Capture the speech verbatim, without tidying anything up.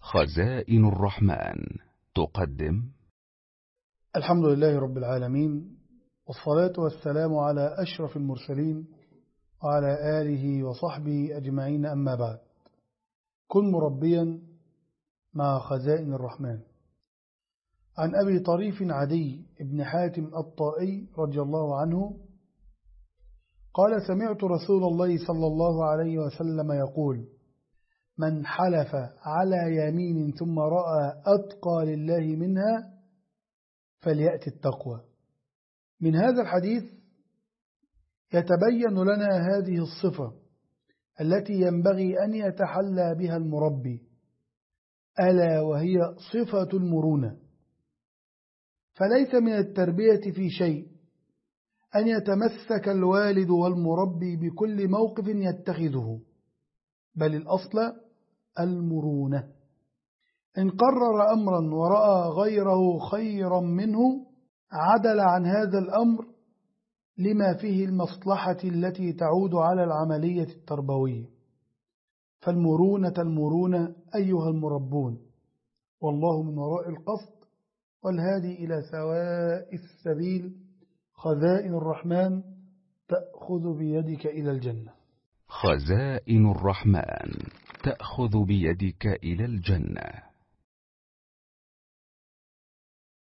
خزائن الرحمن تقدم. الحمد لله رب العالمين، والصلاة والسلام على أشرف المرسلين وعلى آله وصحبه أجمعين، أما بعد. كن مربيا مع خزائن الرحمن. عن أبي طريف عدي بن حاتم الطائي رضي الله عنه قال: سمعت رسول الله صلى الله عليه وسلم يقول: من حلف على يمين ثم رأى أتقى لله منها فليأتي التقوى. من هذا الحديث يتبين لنا هذه الصفة التي ينبغي أن يتحلى بها المربي، ألا وهي صفة المرونة. فليس من التربية في شيء أن يتمسك الوالد والمربي بكل موقف يتخذه، بل الأصل المرونة. إن قرر أمرا ورأى غيره خيرا منه عدل عن هذا الأمر لما فيه المصلحة التي تعود على العملية التربوية. فالمرونة المرونة أيها المربون، والله من وراء القصد والهادي إلى سواء السبيل. خزائن الرحمن تأخذ بيدك إلى الجنة. خزائن الرحمن تأخذ بيدك إلى الجنة.